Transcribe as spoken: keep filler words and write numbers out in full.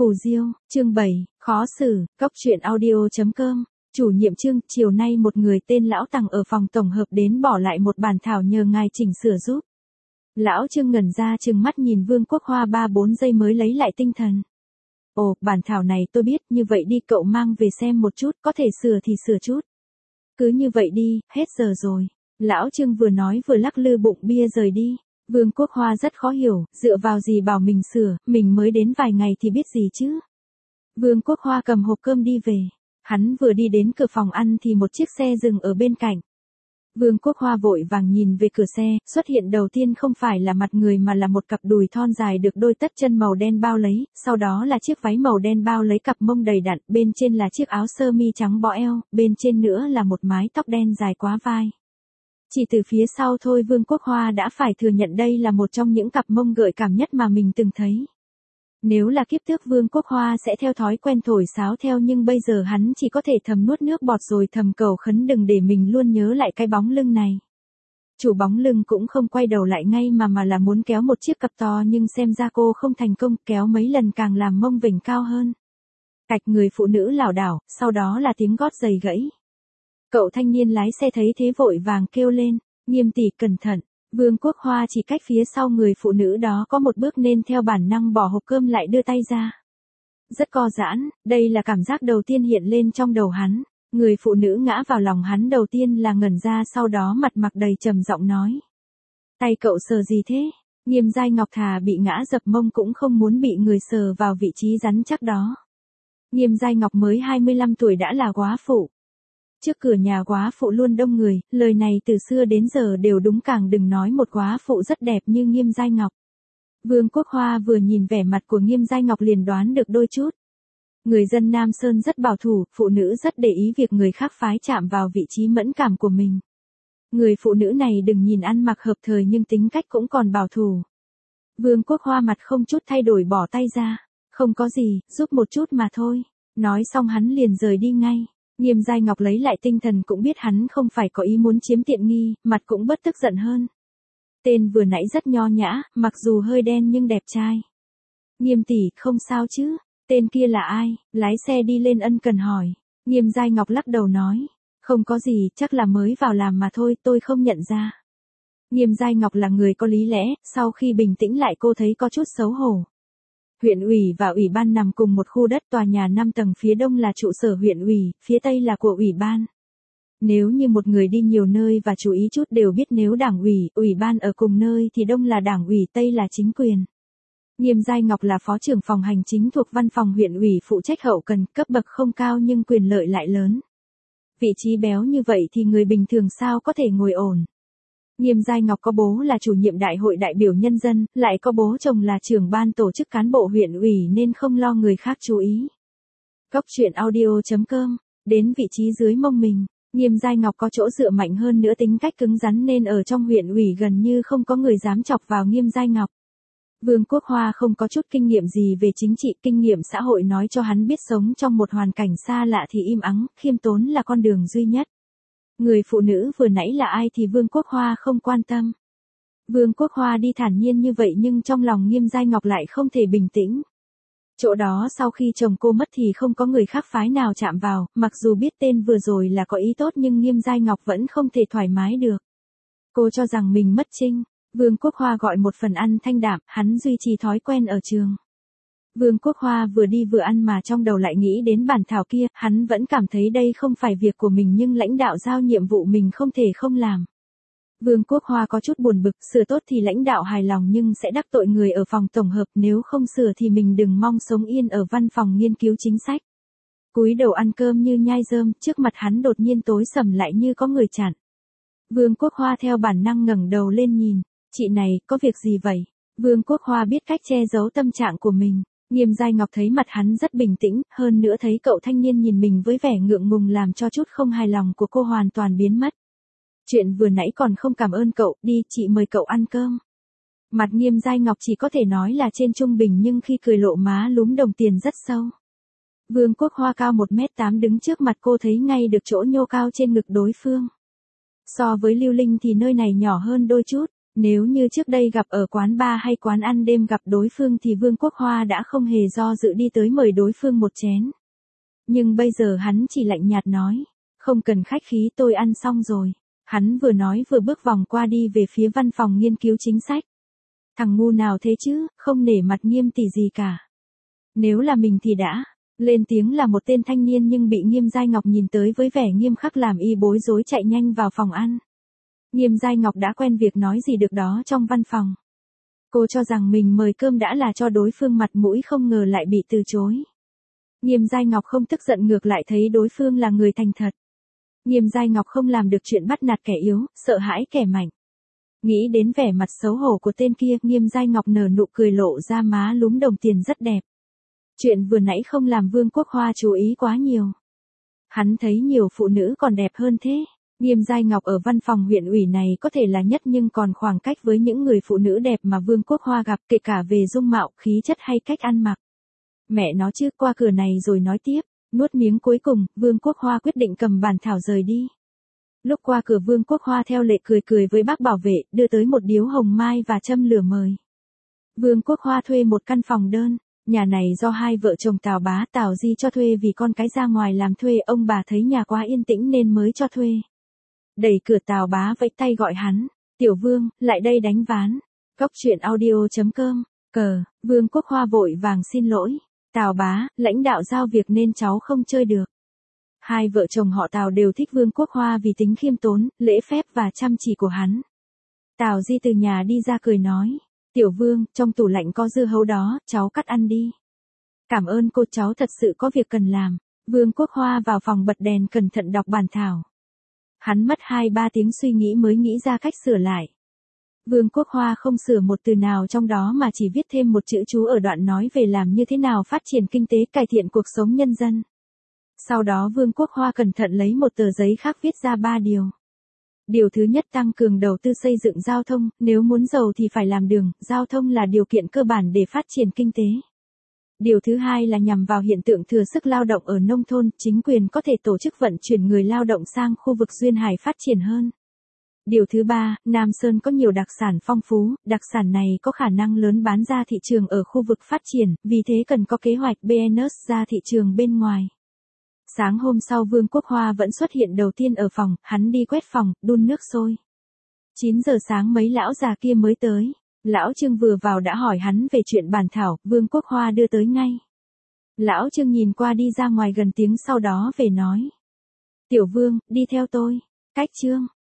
Phù Diêu, chương bảy, khó xử, cóc truyện audio.com, chủ nhiệm chương, chiều nay một người tên Lão Tằng ở phòng tổng hợp đến bỏ lại một bản thảo nhờ ngài chỉnh sửa giúp. Lão Trương ngẩn ra chừng mắt nhìn Vương Quốc Hoa ba bốn giây mới lấy lại tinh thần. Ồ, bản thảo này tôi biết, như vậy đi cậu mang về xem một chút, có thể sửa thì sửa chút. Cứ như vậy đi, hết giờ rồi. Lão Trương vừa nói vừa lắc lư bụng bia rời đi. Vương Quốc Hoa rất khó hiểu, dựa vào gì bảo mình sửa, mình mới đến vài ngày thì biết gì chứ. Vương Quốc Hoa cầm hộp cơm đi về. Hắn vừa đi đến cửa phòng ăn thì một chiếc xe dừng ở bên cạnh. Vương Quốc Hoa vội vàng nhìn về cửa xe, xuất hiện đầu tiên không phải là mặt người mà là một cặp đùi thon dài được đôi tất chân màu đen bao lấy, sau đó là chiếc váy màu đen bao lấy cặp mông đầy đặn, bên trên là chiếc áo sơ mi trắng bó eo, bên trên nữa là một mái tóc đen dài quá vai. Chỉ từ phía sau thôi Vương Quốc Hoa đã phải thừa nhận đây là một trong những cặp mông gợi cảm nhất mà mình từng thấy. Nếu là kiếp trước Vương Quốc Hoa sẽ theo thói quen thổi sáo theo, nhưng bây giờ hắn chỉ có thể thầm nuốt nước bọt rồi thầm cầu khấn đừng để mình luôn nhớ lại cái bóng lưng này. Chủ bóng lưng cũng không quay đầu lại ngay mà mà là muốn kéo một chiếc cặp to, nhưng xem ra cô không thành công, kéo mấy lần càng làm mông vểnh cao hơn. Cạch, người phụ nữ lảo đảo, sau đó là tiếng gót giày gãy. Cậu thanh niên lái xe thấy thế vội vàng kêu lên, Nghiêm tỷ cẩn thận. Vương Quốc Hoa chỉ cách phía sau người phụ nữ đó có một bước nên theo bản năng bỏ hộp cơm lại đưa tay ra. Rất co giãn, đây là cảm giác đầu tiên hiện lên trong đầu hắn. Người phụ nữ ngã vào lòng hắn đầu tiên là ngẩn ra, sau đó mặt mặc đầy trầm giọng nói. Tay cậu sờ gì thế? Nghiêm Giai Ngọc thà bị ngã dập mông cũng không muốn bị người sờ vào vị trí rắn chắc đó. Nghiêm Giai Ngọc mới hai mươi lăm tuổi đã là góa phụ. Trước cửa nhà góa phụ luôn đông người, lời này từ xưa đến giờ đều đúng, càng đừng nói một góa phụ rất đẹp như Nghiêm Giai Ngọc. Vương Quốc Hoa vừa nhìn vẻ mặt của Nghiêm Giai Ngọc liền đoán được đôi chút. Người dân Nam Sơn rất bảo thủ, phụ nữ rất để ý việc người khác phái chạm vào vị trí mẫn cảm của mình. Người phụ nữ này đừng nhìn ăn mặc hợp thời nhưng tính cách cũng còn bảo thủ. Vương Quốc Hoa mặt không chút thay đổi bỏ tay ra, không có gì, giúp một chút mà thôi. Nói xong hắn liền rời đi ngay. Nghiêm Giai Ngọc lấy lại tinh thần cũng biết hắn không phải có ý muốn chiếm tiện nghi, mặt cũng bớt tức giận hơn. Tên vừa nãy rất nho nhã, mặc dù hơi đen nhưng đẹp trai. Nghiêm tỷ, không sao chứ? Tên kia là ai? Lái xe đi lên ân cần hỏi. Nghiêm Giai Ngọc lắc đầu nói. Không có gì, chắc là mới vào làm mà thôi, tôi không nhận ra. Nghiêm Giai Ngọc là người có lý lẽ, sau khi bình tĩnh lại cô thấy có chút xấu hổ. Huyện ủy và ủy ban nằm cùng một khu đất, tòa nhà năm tầng phía đông là trụ sở huyện ủy, phía tây là của ủy ban. Nếu như một người đi nhiều nơi và chú ý chút đều biết nếu đảng ủy, ủy ban ở cùng nơi thì đông là đảng ủy, tây là chính quyền. Nghiêm Giai Ngọc là phó trưởng phòng hành chính thuộc văn phòng huyện ủy, phụ trách hậu cần, cấp bậc không cao nhưng quyền lợi lại lớn. Vị trí béo như vậy thì người bình thường sao có thể ngồi ổn. Nghiêm Giai Ngọc có bố là chủ nhiệm đại hội đại biểu nhân dân, lại có bố chồng là trưởng ban tổ chức cán bộ huyện ủy nên không lo người khác chú ý. Cóc truyện audio.com, đến vị trí dưới mông mình, Nghiêm Giai Ngọc có chỗ dựa mạnh hơn nữa, tính cách cứng rắn nên ở trong huyện ủy gần như không có người dám chọc vào Nghiêm Giai Ngọc. Vương Quốc Hoa không có chút kinh nghiệm gì về chính trị, kinh nghiệm xã hội nói cho hắn biết sống trong một hoàn cảnh xa lạ thì im ắng, khiêm tốn là con đường duy nhất. Người phụ nữ vừa nãy là ai thì Vương Quốc Hoa không quan tâm. Vương Quốc Hoa đi thản nhiên như vậy nhưng trong lòng Nghiêm Giai Ngọc lại không thể bình tĩnh. Chỗ đó sau khi chồng cô mất thì không có người khác phái nào chạm vào, mặc dù biết tên vừa rồi là có ý tốt nhưng Nghiêm Giai Ngọc vẫn không thể thoải mái được. Cô cho rằng mình mất trinh. Vương Quốc Hoa gọi một phần ăn thanh đạm, hắn duy trì thói quen ở trường. Vương Quốc Hoa vừa đi vừa ăn mà trong đầu lại nghĩ đến bản thảo kia, hắn vẫn cảm thấy đây không phải việc của mình nhưng lãnh đạo giao nhiệm vụ mình không thể không làm. Vương Quốc Hoa có chút buồn bực, sửa tốt thì lãnh đạo hài lòng nhưng sẽ đắc tội người ở phòng tổng hợp, nếu không sửa thì mình đừng mong sống yên ở văn phòng nghiên cứu chính sách. Cúi đầu ăn cơm như nhai rơm, trước mặt hắn đột nhiên tối sầm lại như có người chặn. Vương Quốc Hoa theo bản năng ngẩng đầu lên nhìn, chị này, có việc gì vậy? Vương Quốc Hoa biết cách che giấu tâm trạng của mình. Nghiêm Giai Ngọc thấy mặt hắn rất bình tĩnh, hơn nữa thấy cậu thanh niên nhìn mình với vẻ ngượng ngùng làm cho chút không hài lòng của cô hoàn toàn biến mất. Chuyện vừa nãy còn không cảm ơn cậu, đi, chị mời cậu ăn cơm. Mặt Nghiêm Giai Ngọc chỉ có thể nói là trên trung bình nhưng khi cười lộ má lúm đồng tiền rất sâu. Vương Quốc Hoa cao một mét tám đứng trước mặt cô thấy ngay được chỗ nhô cao trên ngực đối phương. So với Lưu Linh thì nơi này nhỏ hơn đôi chút. Nếu như trước đây gặp ở quán bar hay quán ăn đêm gặp đối phương thì Vương Quốc Hoa đã không hề do dự đi tới mời đối phương một chén. Nhưng bây giờ hắn chỉ lạnh nhạt nói, không cần khách khí tôi ăn xong rồi. Hắn vừa nói vừa bước vòng qua đi về phía văn phòng nghiên cứu chính sách. Thằng ngu nào thế chứ, không nể mặt Nghiêm tỷ gì cả. Nếu là mình thì đã, lên tiếng là một tên thanh niên nhưng bị Nghiêm Giai Ngọc nhìn tới với vẻ nghiêm khắc làm y bối rối chạy nhanh vào phòng ăn. Nghiêm Giai Ngọc đã quen việc nói gì được đó trong văn phòng. Cô cho rằng mình mời cơm đã là cho đối phương mặt mũi không ngờ lại bị từ chối. Nghiêm Giai Ngọc không tức giận ngược lại thấy đối phương là người thành thật. Nghiêm Giai Ngọc không làm được chuyện bắt nạt kẻ yếu, sợ hãi kẻ mạnh. Nghĩ đến vẻ mặt xấu hổ của tên kia, Nghiêm Giai Ngọc nở nụ cười lộ ra má lúm đồng tiền rất đẹp. Chuyện vừa nãy không làm Vương Quốc Hoa chú ý quá nhiều. Hắn thấy nhiều phụ nữ còn đẹp hơn thế. Nghiêm Giai Ngọc ở văn phòng huyện ủy này có thể là nhất nhưng còn khoảng cách với những người phụ nữ đẹp mà Vương Quốc Hoa gặp kể cả về dung mạo, khí chất hay cách ăn mặc. Mẹ nó chứ, qua cửa này rồi nói tiếp. Nuốt miếng cuối cùng, Vương Quốc Hoa quyết định cầm bản thảo rời đi. Lúc qua cửa Vương Quốc Hoa theo lệ cười cười với bác bảo vệ, đưa tới một điếu hồng mai và châm lửa mời. Vương Quốc Hoa thuê một căn phòng đơn. Nhà này do hai vợ chồng Tào Bá Tào Di cho thuê vì con cái ra ngoài làm thuê, ông bà thấy nhà quá yên tĩnh nên mới cho thuê. Đẩy cửa Tào Bá vẫy tay gọi hắn, Tiểu Vương, lại đây đánh ván. Cốc truyện audio chấm com, cờ, Vương Quốc Hoa vội vàng xin lỗi. Tào Bá, lãnh đạo giao việc nên cháu không chơi được. Hai vợ chồng họ Tào đều thích Vương Quốc Hoa vì tính khiêm tốn, lễ phép và chăm chỉ của hắn. Tào Di từ nhà đi ra cười nói, Tiểu Vương, trong tủ lạnh có dưa hấu đó, cháu cắt ăn đi. Cảm ơn cô, cháu thật sự có việc cần làm. Vương Quốc Hoa vào phòng bật đèn cẩn thận đọc bản thảo. Hắn mất hai ba tiếng suy nghĩ mới nghĩ ra cách sửa lại. Vương Quốc Hoa không sửa một từ nào trong đó mà chỉ viết thêm một chữ chú ở đoạn nói về làm như thế nào phát triển kinh tế, cải thiện cuộc sống nhân dân. Sau đó Vương Quốc Hoa cẩn thận lấy một tờ giấy khác viết ra ba điều. Điều thứ nhất, tăng cường đầu tư xây dựng giao thông, nếu muốn giàu thì phải làm đường, giao thông là điều kiện cơ bản để phát triển kinh tế. Điều thứ hai là nhằm vào hiện tượng thừa sức lao động ở nông thôn, chính quyền có thể tổ chức vận chuyển người lao động sang khu vực duyên hải phát triển hơn. Điều thứ ba, Nam Sơn có nhiều đặc sản phong phú, đặc sản này có khả năng lớn bán ra thị trường ở khu vực phát triển, vì thế cần có kế hoạch business ra thị trường bên ngoài. Sáng hôm sau Vương Quốc Hoa vẫn xuất hiện đầu tiên ở phòng, hắn đi quét phòng, đun nước sôi. chín giờ sáng mấy lão già kia mới tới. Lão Trương vừa vào đã hỏi hắn về chuyện bản thảo, Vương Quốc Hoa đưa tới ngay. Lão Trương nhìn qua đi ra ngoài gần tiếng sau đó về nói. Tiểu Vương, đi theo tôi. Cách Trương,